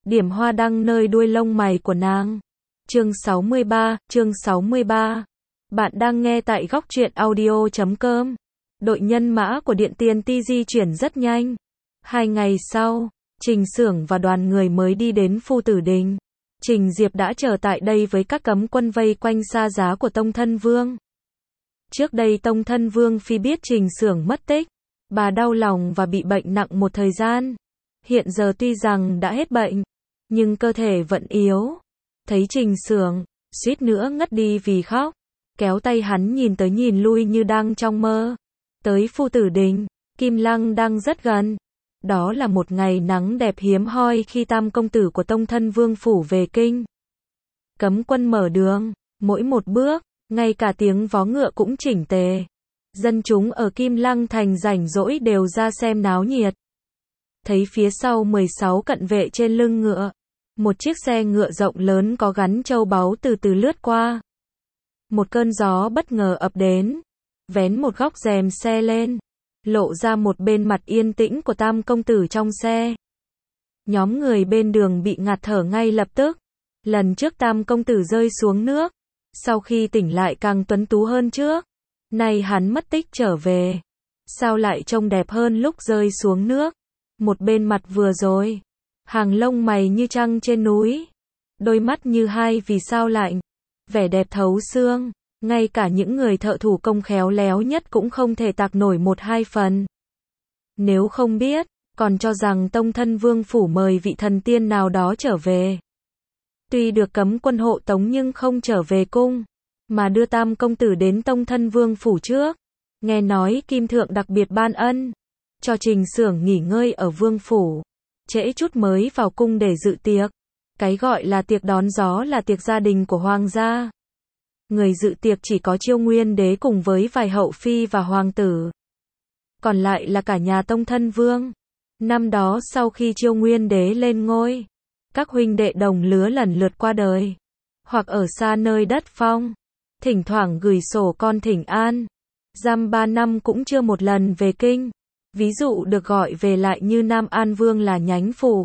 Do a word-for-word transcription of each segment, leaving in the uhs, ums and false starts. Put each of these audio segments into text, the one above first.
điểm hoa đăng nơi đuôi lông mày của nàng. Chương sáu mươi ba, chương sáu mươi ba. Bạn đang nghe tại góc truyện audio chấm com. Đội nhân mã của Điện Tiền Ti di chuyển rất nhanh. Hai ngày sau, Trình Xưởng và đoàn người mới đi đến Phu Tử Đình. Trình Diệp đã chờ tại đây với các cấm quân vây quanh xa giá của Tông Thân Vương. Trước đây Tông Thân Vương phi biết Trình Xưởng mất tích, bà đau lòng và bị bệnh nặng một thời gian. Hiện giờ tuy rằng đã hết bệnh, nhưng cơ thể vẫn yếu. Thấy Trình Xưởng, suýt nữa ngất đi vì khóc. Kéo tay hắn nhìn tới nhìn lui như đang trong mơ. Tới Phu Tử Đình, Kim Lăng đang rất gần. Đó là một ngày nắng đẹp hiếm hoi khi tam công tử của Tông Thân Vương phủ về kinh. Cấm quân mở đường, mỗi một bước, ngay cả tiếng vó ngựa cũng chỉnh tề. Dân chúng ở Kim Lăng thành rảnh rỗi đều ra xem náo nhiệt. Thấy phía sau mười sáu cận vệ trên lưng ngựa, một chiếc xe ngựa rộng lớn có gắn châu báu từ từ lướt qua. Một cơn gió bất ngờ ập đến, vén một góc rèm xe lên, lộ ra một bên mặt yên tĩnh của tam công tử trong xe. Nhóm người bên đường bị ngạt thở ngay lập tức. Lần trước tam công tử rơi xuống nước, sau khi tỉnh lại càng tuấn tú hơn trước. Nay hắn mất tích trở về, sao lại trông đẹp hơn lúc rơi xuống nước. Một bên mặt vừa rồi, hàng lông mày như trăng trên núi, đôi mắt như hai vì sao lạnh, vẻ đẹp thấu xương, ngay cả những người thợ thủ công khéo léo nhất cũng không thể tạc nổi một hai phần. Nếu không biết, còn cho rằng Tông Thân Vương phủ mời vị thần tiên nào đó trở về. Tuy được cấm quân hộ tống nhưng không trở về cung, mà đưa tam công tử đến Tông Thân Vương phủ trước. Nghe nói Kim Thượng đặc biệt ban ân cho Trình Xưởng nghỉ ngơi ở vương phủ, trễ chút mới vào cung để dự tiệc. Cái gọi là tiệc đón gió là tiệc gia đình của hoàng gia. Người dự tiệc chỉ có Chiêu Nguyên Đế cùng với vài hậu phi và hoàng tử. Còn lại là cả nhà Tông Thân Vương. Năm đó sau khi Chiêu Nguyên Đế lên ngôi, các huynh đệ đồng lứa lần lượt qua đời, hoặc ở xa nơi đất phong, thỉnh thoảng gửi sổ con thỉnh an. Giam ba năm cũng chưa một lần về kinh. Ví dụ được gọi về lại như Nam An Vương là nhánh phủ,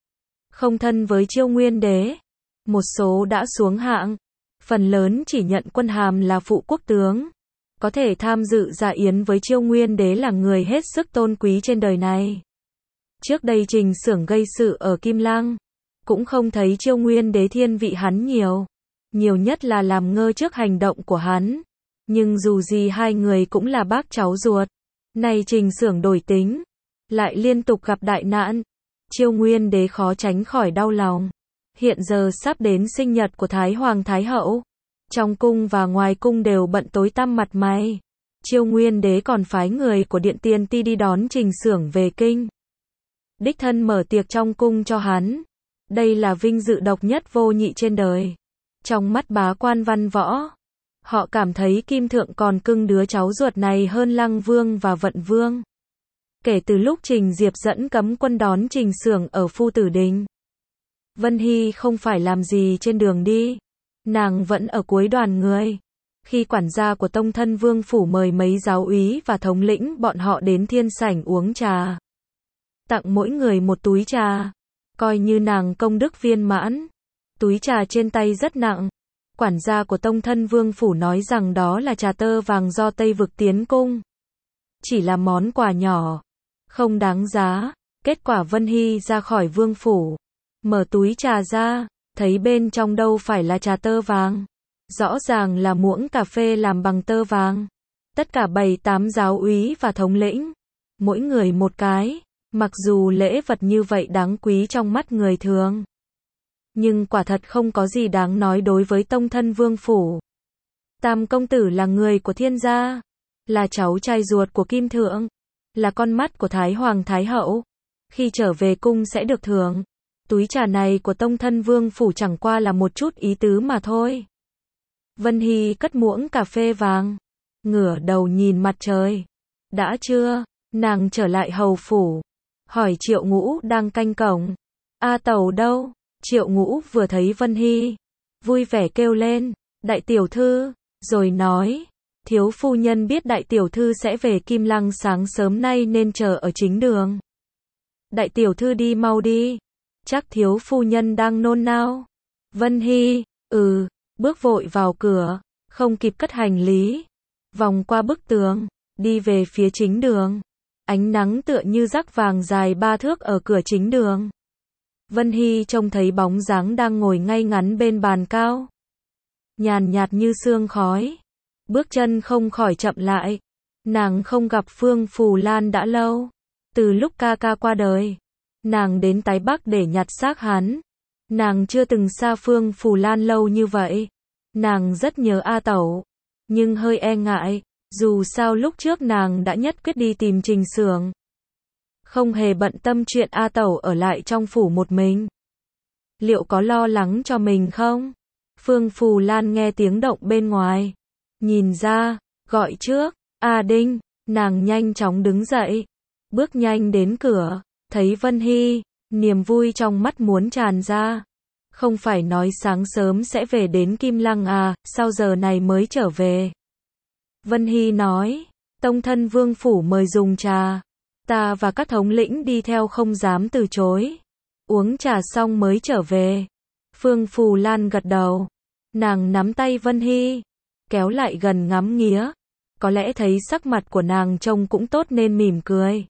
không thân với Chiêu Nguyên Đế. Một số đã xuống hạng, phần lớn chỉ nhận quân hàm là phụ quốc tướng. Có thể tham dự dạ yến với Chiêu Nguyên Đế là người hết sức tôn quý trên đời này. Trước đây Trình Xưởng gây sự ở Kim Lăng, cũng không thấy Chiêu Nguyên Đế thiên vị hắn nhiều. Nhiều nhất là làm ngơ trước hành động của hắn. Nhưng dù gì hai người cũng là bác cháu ruột. Nay Trình Xưởng đổi tính, lại liên tục gặp đại nạn. Chiêu Nguyên Đế khó tránh khỏi đau lòng. Hiện giờ sắp đến sinh nhật của Thái Hoàng Thái Hậu. Trong cung và ngoài cung đều bận tối tăm mặt mày. Chiêu Nguyên Đế còn phái người của Điện Tiền Ti đi đón Trình Xưởng về kinh. Đích thân mở tiệc trong cung cho hắn. Đây là vinh dự độc nhất vô nhị trên đời. Trong mắt bá quan văn võ, họ cảm thấy Kim Thượng còn cưng đứa cháu ruột này hơn Lăng Vương và Vận Vương. Kể từ lúc Trình Diệp dẫn cấm quân đón Trình Xưởng ở Phu Tử Đình, Vân Hy không phải làm gì trên đường đi. Nàng vẫn ở cuối đoàn người. Khi quản gia của Tông Thân Vương phủ mời mấy giáo úy và thống lĩnh bọn họ đến thiên sảnh uống trà, tặng mỗi người một túi trà, coi như nàng công đức viên mãn. Túi trà trên tay rất nặng. Quản gia của Tông Thân Vương phủ nói rằng đó là trà tơ vàng do Tây Vực tiến cung. Chỉ là món quà nhỏ, không đáng giá. Kết quả Vân Hy ra khỏi vương phủ, mở túi trà ra, thấy bên trong đâu phải là trà tơ vàng. Rõ ràng là muỗng cà phê làm bằng tơ vàng. Tất cả bảy tám giáo úy và thống lĩnh, mỗi người một cái. Mặc dù lễ vật như vậy đáng quý trong mắt người thường, nhưng quả thật không có gì đáng nói đối với Tông Thân Vương phủ. Tam công tử là người của thiên gia, là cháu trai ruột của Kim Thượng, là con mắt của Thái Hoàng Thái Hậu. Khi trở về cung sẽ được thưởng. Túi trà này của Tông Thân Vương phủ chẳng qua là một chút ý tứ mà thôi. Vân Hy cất muỗng cà phê vàng, ngửa đầu nhìn mặt trời. Đã chưa? Nàng trở lại hầu phủ, hỏi Triệu Ngũ đang canh cổng. A Tẩu đâu? Triệu Ngũ vừa thấy Vân Hy, vui vẻ kêu lên, đại tiểu thư, rồi nói, thiếu phu nhân biết đại tiểu thư sẽ về Kim Lăng sáng sớm nay nên chờ ở chính đường. Đại tiểu thư đi mau đi. chắc thiếu phu nhân đang nôn nao. Vân Hy, ừ, bước vội vào cửa, không kịp cất hành lý. Vòng qua bức tường, đi về phía chính đường. Ánh nắng tựa như rắc vàng dài ba thước ở cửa chính đường. Vân Hy trông thấy bóng dáng đang ngồi ngay ngắn bên bàn cao. Nhàn nhạt như sương khói. Bước chân không khỏi chậm lại. Nàng không gặp Phương Phù Lan đã lâu. Từ lúc ca ca qua đời, nàng đến Tái Bắc để nhặt xác hắn. Nàng chưa từng xa Phương Phù Lan lâu như vậy. Nàng rất nhớ A Tẩu, nhưng hơi e ngại, dù sao lúc trước nàng đã nhất quyết đi tìm Trình Xưởng. Không hề bận tâm chuyện A Tẩu ở lại trong phủ một mình. Liệu có lo lắng cho mình không? Phương Phù Lan nghe tiếng động bên ngoài. Nhìn ra, gọi trước, A Đinh, nàng nhanh chóng đứng dậy. Bước nhanh đến cửa, thấy Vân Hy, niềm vui trong mắt muốn tràn ra. Không phải nói sáng sớm sẽ về đến Kim Lăng à, sao giờ này mới trở về? Vân Hy nói, tông thân vương phủ mời dùng trà. Ta và các thống lĩnh đi theo không dám từ chối. Uống trà xong mới trở về. Phương Phù Lan gật đầu. Nàng nắm tay Vân Hy, kéo lại gần ngắm nghía. Có lẽ thấy sắc mặt của nàng trông cũng tốt nên mỉm cười.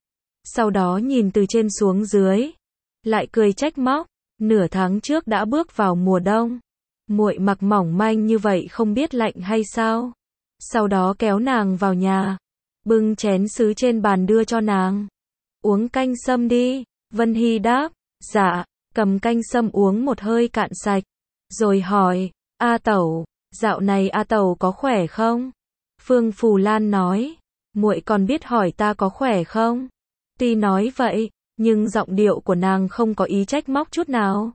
Sau đó nhìn từ trên xuống dưới, lại cười trách móc. Nửa tháng trước đã bước vào mùa đông. Muội mặc mỏng manh như vậy không biết lạnh hay sao? Sau đó kéo nàng vào nhà, bưng chén sứ trên bàn đưa cho nàng. Uống canh sâm đi. Vân Hy đáp, dạ, cầm canh sâm uống một hơi cạn sạch. Rồi hỏi, A Tẩu, dạo này A Tẩu có khỏe không? Phương Phù Lan nói, muội còn biết hỏi ta có khỏe không? Tuy nói vậy, nhưng giọng điệu của nàng không có ý trách móc chút nào.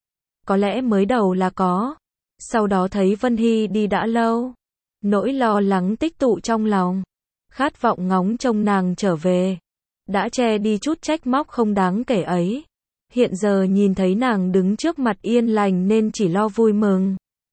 Có lẽ mới đầu là có. Sau đó thấy Vân Hy đi đã lâu. Nỗi lo lắng tích tụ trong lòng. Khát vọng ngóng trông nàng trở về. Đã che đi chút trách móc không đáng kể ấy. Hiện giờ nhìn thấy nàng đứng trước mặt yên lành nên chỉ lo vui mừng.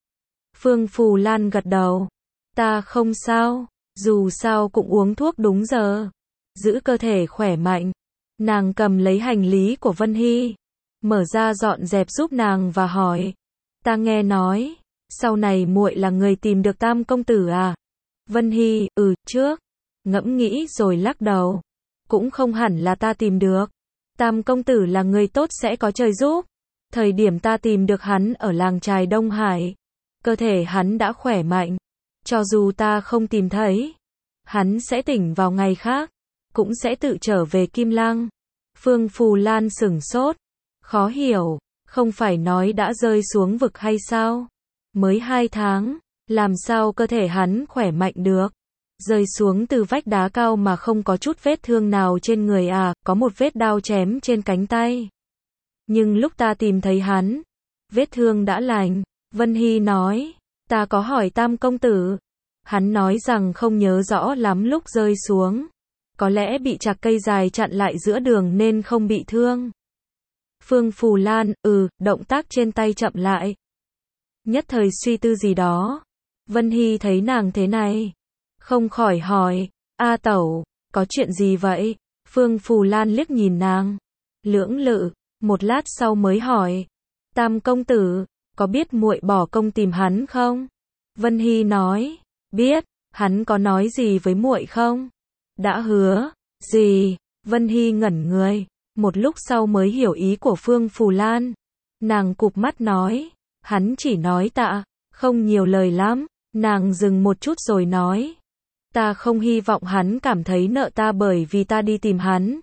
Phương Phù Lan gật đầu. Ta không sao, dù sao cũng uống thuốc đúng giờ. Giữ cơ thể khỏe mạnh. Nàng cầm lấy hành lý của Vân Hy, mở ra dọn dẹp giúp nàng và hỏi, ta nghe nói, sau này muội là người tìm được Tam công tử à? Vân Hy, ừ, trước, ngẫm nghĩ rồi lắc đầu, cũng không hẳn là ta tìm được. Tam công tử là người tốt sẽ có trời giúp. Thời điểm ta tìm được hắn ở làng chài Đông Hải, cơ thể hắn đã khỏe mạnh, cho dù ta không tìm thấy, hắn sẽ tỉnh vào ngày khác. Cũng sẽ tự trở về Kim Lăng. Phương Phù Lan sửng sốt, khó hiểu, không phải nói đã rơi xuống vực hay sao? Mới hai tháng, làm sao cơ thể hắn khỏe mạnh được? Rơi xuống từ vách đá cao mà không có chút vết thương nào trên người à, có một vết đao chém trên cánh tay. Nhưng lúc ta tìm thấy hắn, vết thương đã lành. Vân Hy nói, ta có hỏi Tam công tử, hắn nói rằng không nhớ rõ lắm lúc rơi xuống. Có lẽ bị chạc cây dài chặn lại giữa đường nên không bị thương. Phương Phù Lan, ừ, động tác trên tay chậm lại. Nhất thời suy tư gì đó. Vân Hy thấy nàng thế này, không khỏi hỏi, A Tẩu, có chuyện gì vậy? Phương Phù Lan liếc nhìn nàng, lưỡng lự, một lát sau mới hỏi, Tam công tử, có biết muội bỏ công tìm hắn không? Vân Hy nói, biết, hắn có nói gì với muội không? Đã hứa, gì? Vân Hy ngẩn người, một lúc sau mới hiểu ý của Phương Phù Lan. Nàng cụp mắt nói, hắn chỉ nói tạ, không nhiều lời lắm. Nàng dừng một chút rồi nói, ta không hy vọng hắn cảm thấy nợ ta bởi vì ta đi tìm hắn.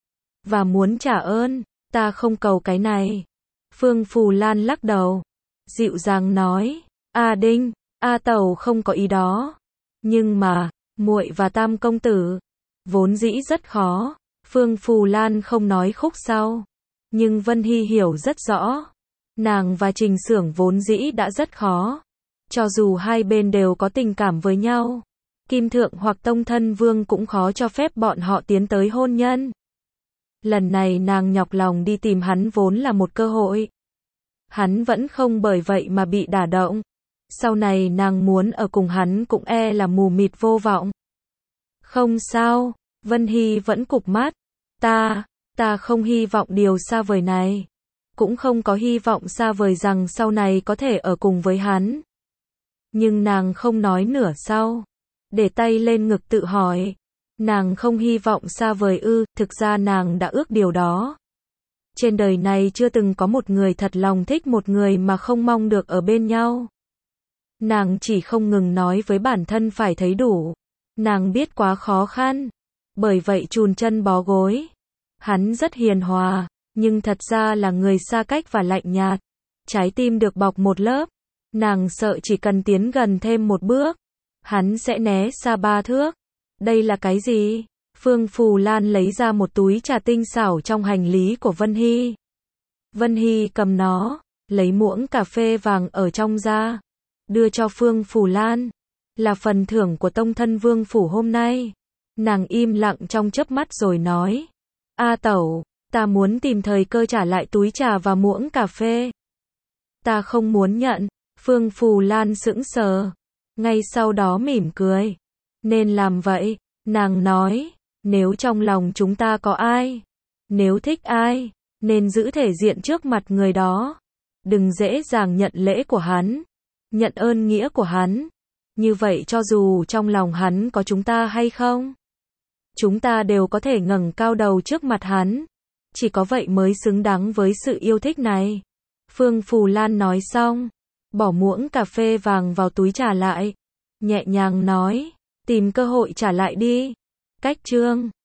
Và muốn trả ơn, ta không cầu cái này. Phương Phù Lan lắc đầu, dịu dàng nói, A Đinh, A Tẩu không có ý đó. Nhưng mà, muội và Tam công tử, vốn dĩ rất khó. Phương Phù Lan không nói khúc sau. Nhưng Vân Hy hiểu rất rõ. Nàng và Trình Xưởng vốn dĩ đã rất khó. Cho dù hai bên đều có tình cảm với nhau, Kim Thượng hoặc Tông Thân Vương cũng khó cho phép bọn họ tiến tới hôn nhân. Lần này nàng nhọc lòng đi tìm hắn vốn là một cơ hội. Hắn vẫn không bởi vậy mà bị đả động. Sau này nàng muốn ở cùng hắn cũng e là mù mịt vô vọng. Không sao, Vân Hy vẫn cụp mắt. Ta, ta không hy vọng điều xa vời này. cũng không có hy vọng xa vời rằng sau này có thể ở cùng với hắn. Nhưng nàng không nói nửa sau, để tay lên ngực tự hỏi, nàng không hy vọng xa vời ư? Thực ra nàng đã ước điều đó. Trên đời này chưa từng có một người thật lòng thích một người mà không mong được ở bên nhau. Nàng chỉ không ngừng nói với bản thân phải thấy đủ. Nàng biết quá khó khăn, bởi vậy chùn chân bó gối. Hắn rất hiền hòa, nhưng thật ra là người xa cách và lạnh nhạt. Trái tim được bọc một lớp, nàng sợ chỉ cần tiến gần thêm một bước, hắn sẽ né xa ba thước. Đây là cái gì? Phương Phù Lan lấy ra một túi trà tinh xảo trong hành lý của Vân Hy. Vân Hy cầm nó, lấy muỗng cà phê vàng ở trong ra, đưa cho Phương Phù Lan. Là phần thưởng của tông thân Vương Phủ hôm nay. Nàng im lặng trong chớp mắt rồi nói. A tẩu, ta muốn tìm thời cơ trả lại túi trà và muỗng cà phê. Ta không muốn nhận. Phương Phù Lan sững sờ. Ngay sau đó mỉm cười. Nên làm vậy, nàng nói. Nếu trong lòng chúng ta có ai, nếu thích ai, nên giữ thể diện trước mặt người đó. Đừng dễ dàng nhận lễ của hắn, nhận ơn nghĩa của hắn. Như vậy cho dù trong lòng hắn có chúng ta hay không, chúng ta đều có thể ngẩng cao đầu trước mặt hắn. Chỉ có vậy mới xứng đáng với sự yêu thích này. Phương Phù Lan nói xong, bỏ muỗng cà phê vàng vào túi trà lại, nhẹ nhàng nói, tìm cơ hội trả lại đi. Cách chương